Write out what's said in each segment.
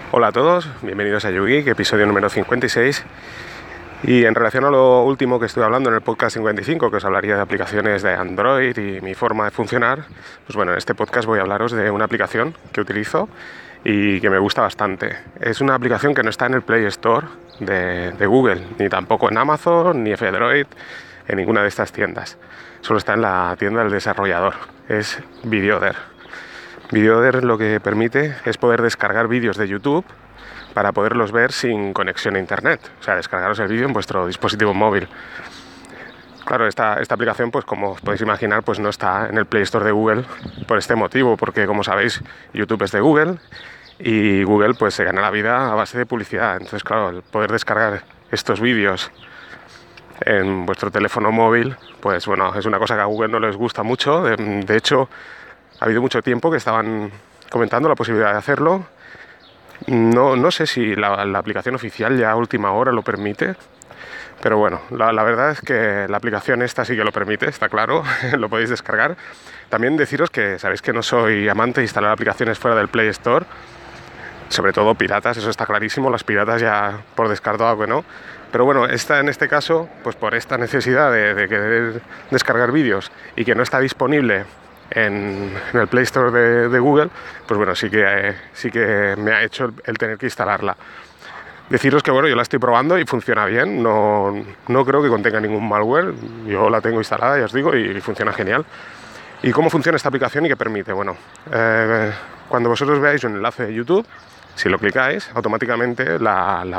Hola a todos, bienvenidos a YouGeek, episodio número 56. Y en relación a lo último que estuve hablando en el podcast 55, que os hablaría de aplicaciones de Android y mi forma de funcionar, pues bueno, en este podcast voy a hablaros de una aplicación que utilizo y que me gusta bastante. Es una aplicación que no está en el Play Store de Google, ni tampoco en Amazon, ni F-Droid, en ninguna de estas tiendas. Solo está en la tienda del desarrollador. Es Videoder. Videoder lo que permite es poder descargar vídeos de YouTube para poderlos ver sin conexión a internet, o sea, descargaros el vídeo en vuestro dispositivo móvil. Claro, esta aplicación, pues como os podéis imaginar, pues no está en el Play Store de Google por este motivo, porque como sabéis, YouTube es de Google y Google pues se gana la vida a base de publicidad. Entonces, claro, el poder descargar estos vídeos en vuestro teléfono móvil, pues bueno, es una cosa que a Google no les gusta mucho. De hecho, ha habido mucho tiempo que estaban comentando la posibilidad de hacerlo. No sé si la aplicación oficial ya a última hora lo permite, pero bueno, la verdad es que la aplicación esta sí que lo permite, está claro, lo podéis descargar. También deciros que sabéis que no soy amante de instalar aplicaciones fuera del Play Store, sobre todo piratas, eso está clarísimo, las piratas ya por descartado que no. Pero bueno, en este caso, pues por esta necesidad de querer descargar vídeos y que no está disponible en el Play Store de Google, pues bueno, sí que me ha hecho el tener que instalarla. Deciros que bueno, yo la estoy probando y funciona bien, no creo que contenga ningún malware, yo la tengo instalada, ya os digo, y funciona genial. ¿Y cómo funciona esta aplicación y qué permite? Bueno, cuando vosotros veáis un enlace de YouTube, si lo clicáis, automáticamente os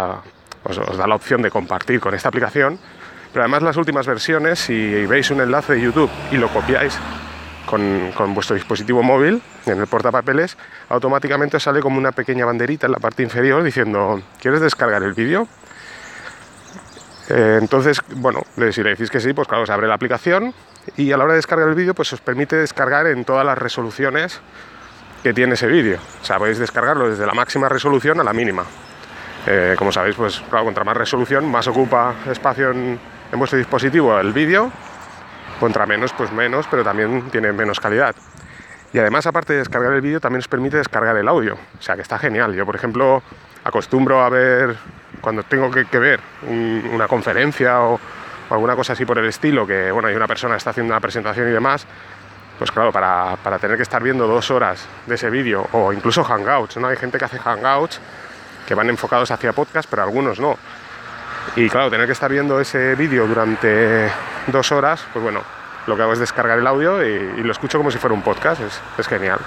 da la opción de compartir con esta aplicación, pero además las últimas versiones, si veis un enlace de YouTube y lo copiáis con vuestro dispositivo móvil en el portapapeles, automáticamente os sale como una pequeña banderita en la parte inferior diciendo ¿quieres descargar el vídeo? Entonces, bueno, si le decís que sí, pues claro, se abre la aplicación y a la hora de descargar el vídeo pues os permite descargar en todas las resoluciones que tiene ese vídeo. O sea, podéis descargarlo desde la máxima resolución a la mínima. Como sabéis, pues claro, contra más resolución, más ocupa espacio en vuestro dispositivo el vídeo. Contra menos, pues menos, pero también tiene menos calidad. Y además, aparte de descargar el vídeo, también os permite descargar el audio. O sea, que está genial. Yo, por ejemplo, acostumbro a ver, cuando tengo que ver una conferencia o alguna cosa así por el estilo, que bueno, hay una persona que está haciendo una presentación y demás, pues claro, para tener que estar viendo 2 horas de ese vídeo, o incluso hangouts, ¿no? Hay gente que hace hangouts que van enfocados hacia podcast, pero algunos no. Y claro, tener que estar viendo ese vídeo durante 2 horas, pues bueno, lo que hago es descargar el audio y lo escucho como si fuera un podcast, es genial.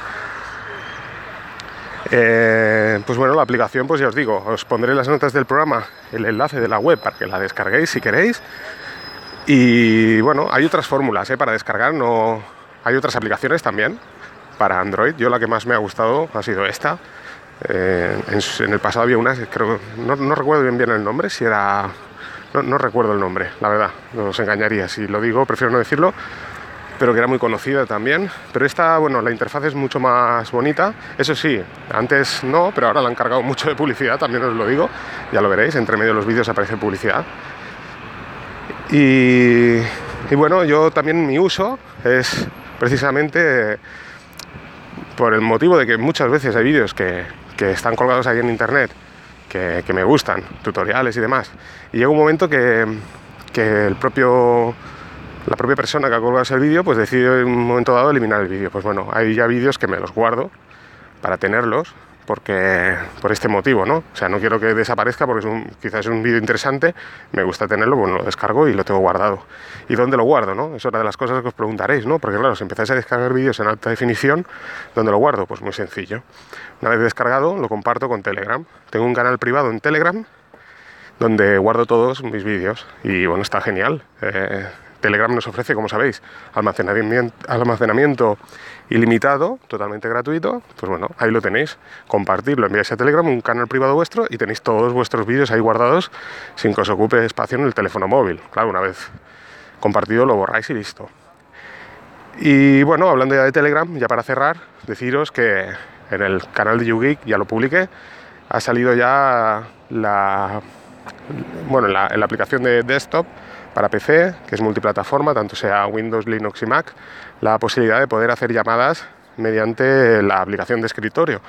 Pues bueno, la aplicación, pues ya os digo, os pondré en las notas del programa el enlace de la web para que la descarguéis si queréis. Y bueno, hay otras fórmulas para descargar, hay otras aplicaciones también para Android. Yo la que más me ha gustado ha sido esta. En el pasado había una, creo, no recuerdo bien el nombre, si era... No recuerdo el nombre, la verdad, no os engañaría, si lo digo, prefiero no decirlo, pero que era muy conocida también. Pero esta, bueno, la interfaz es mucho más bonita, eso sí, antes no, pero ahora la han cargado mucho de publicidad, también os lo digo, ya lo veréis, entre medio de los vídeos aparece publicidad. Y bueno, yo también mi uso es precisamente por el motivo de que muchas veces hay vídeos que están colgados ahí en internet que me gustan, tutoriales y demás, y llega un momento que la propia persona que ha colgado ese vídeo pues decide en un momento dado eliminar el vídeo. Pues bueno, hay ya vídeos que me los guardo para tenerlos por este motivo, ¿no? O sea, no quiero que desaparezca porque quizás es un vídeo interesante, me gusta tenerlo, bueno, lo descargo y lo tengo guardado. ¿Y dónde lo guardo, no? Es otra de las cosas que os preguntaréis, ¿no? Porque claro, si empezáis a descargar vídeos en alta definición, ¿dónde lo guardo? Pues muy sencillo. Una vez descargado, lo comparto con Telegram. Tengo un canal privado en Telegram donde guardo todos mis vídeos y bueno, está genial. Telegram nos ofrece, como sabéis, almacenamiento ilimitado, totalmente gratuito. Pues bueno, ahí lo tenéis. Compartirlo, enviáis a Telegram, un canal privado vuestro, y tenéis todos vuestros vídeos ahí guardados sin que os ocupe espacio en el teléfono móvil. Claro, una vez compartido lo borráis y listo. Y bueno, hablando ya de Telegram, ya para cerrar, deciros que en el canal de YouGeek, ya lo publiqué, ha salido ya en la aplicación de desktop para PC, que es multiplataforma, tanto sea Windows, Linux y Mac, la posibilidad de poder hacer llamadas mediante la aplicación de escritorio.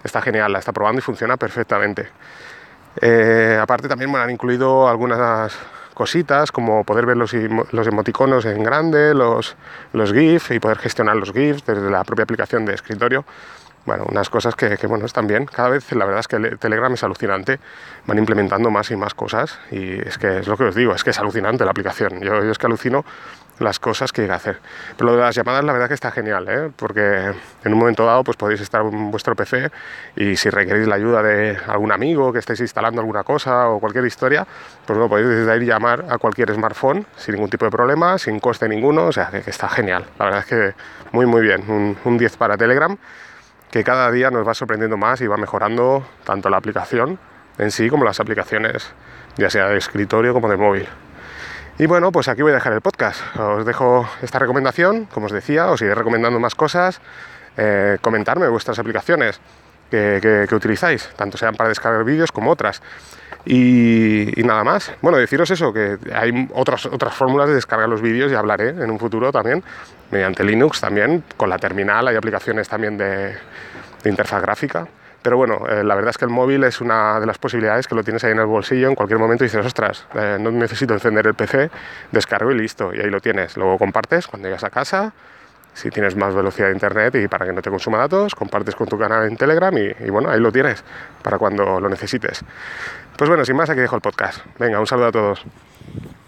está genial, la está probando y funciona perfectamente. Aparte también me han incluido algunas cositas como poder ver los emoticonos en grande, los GIF y poder gestionar los GIFs desde la propia aplicación de escritorio. Bueno, unas cosas que bueno, están bien. Cada vez la verdad es que Telegram es alucinante. Van implementando más y más cosas y es que es lo que os digo, es que es alucinante la aplicación. Yo es que alucino las cosas que llega a hacer. Pero lo de las llamadas la verdad que está genial, porque en un momento dado pues podéis estar en vuestro PC y si requeréis la ayuda de algún amigo que estéis instalando alguna cosa o cualquier historia, pues bueno, podéis desde ahí llamar a cualquier smartphone sin ningún tipo de problema, sin coste ninguno, o sea que está genial. La verdad es que muy muy bien, un 10 para Telegram, que cada día nos va sorprendiendo más y va mejorando tanto la aplicación en sí como las aplicaciones, ya sea de escritorio como de móvil. Y bueno, pues aquí voy a dejar el podcast. Os dejo esta recomendación, como os decía, os iré recomendando más cosas. Comentarme vuestras aplicaciones que utilizáis, tanto sean para descargar vídeos como otras. Y nada más. Bueno, deciros eso, que hay otras fórmulas de descargar los vídeos y hablaré en un futuro también, mediante Linux también, con la terminal, hay aplicaciones también de interfaz gráfica. Pero bueno, la verdad es que el móvil es una de las posibilidades que lo tienes ahí en el bolsillo, en cualquier momento dices, ostras, no necesito encender el PC, descargo y listo, y ahí lo tienes. Luego compartes cuando llegas a casa, si tienes más velocidad de internet y para que no te consuma datos, compartes con tu canal en Telegram y bueno, ahí lo tienes para cuando lo necesites. Pues bueno, sin más, aquí dejo el podcast. Venga, un saludo a todos.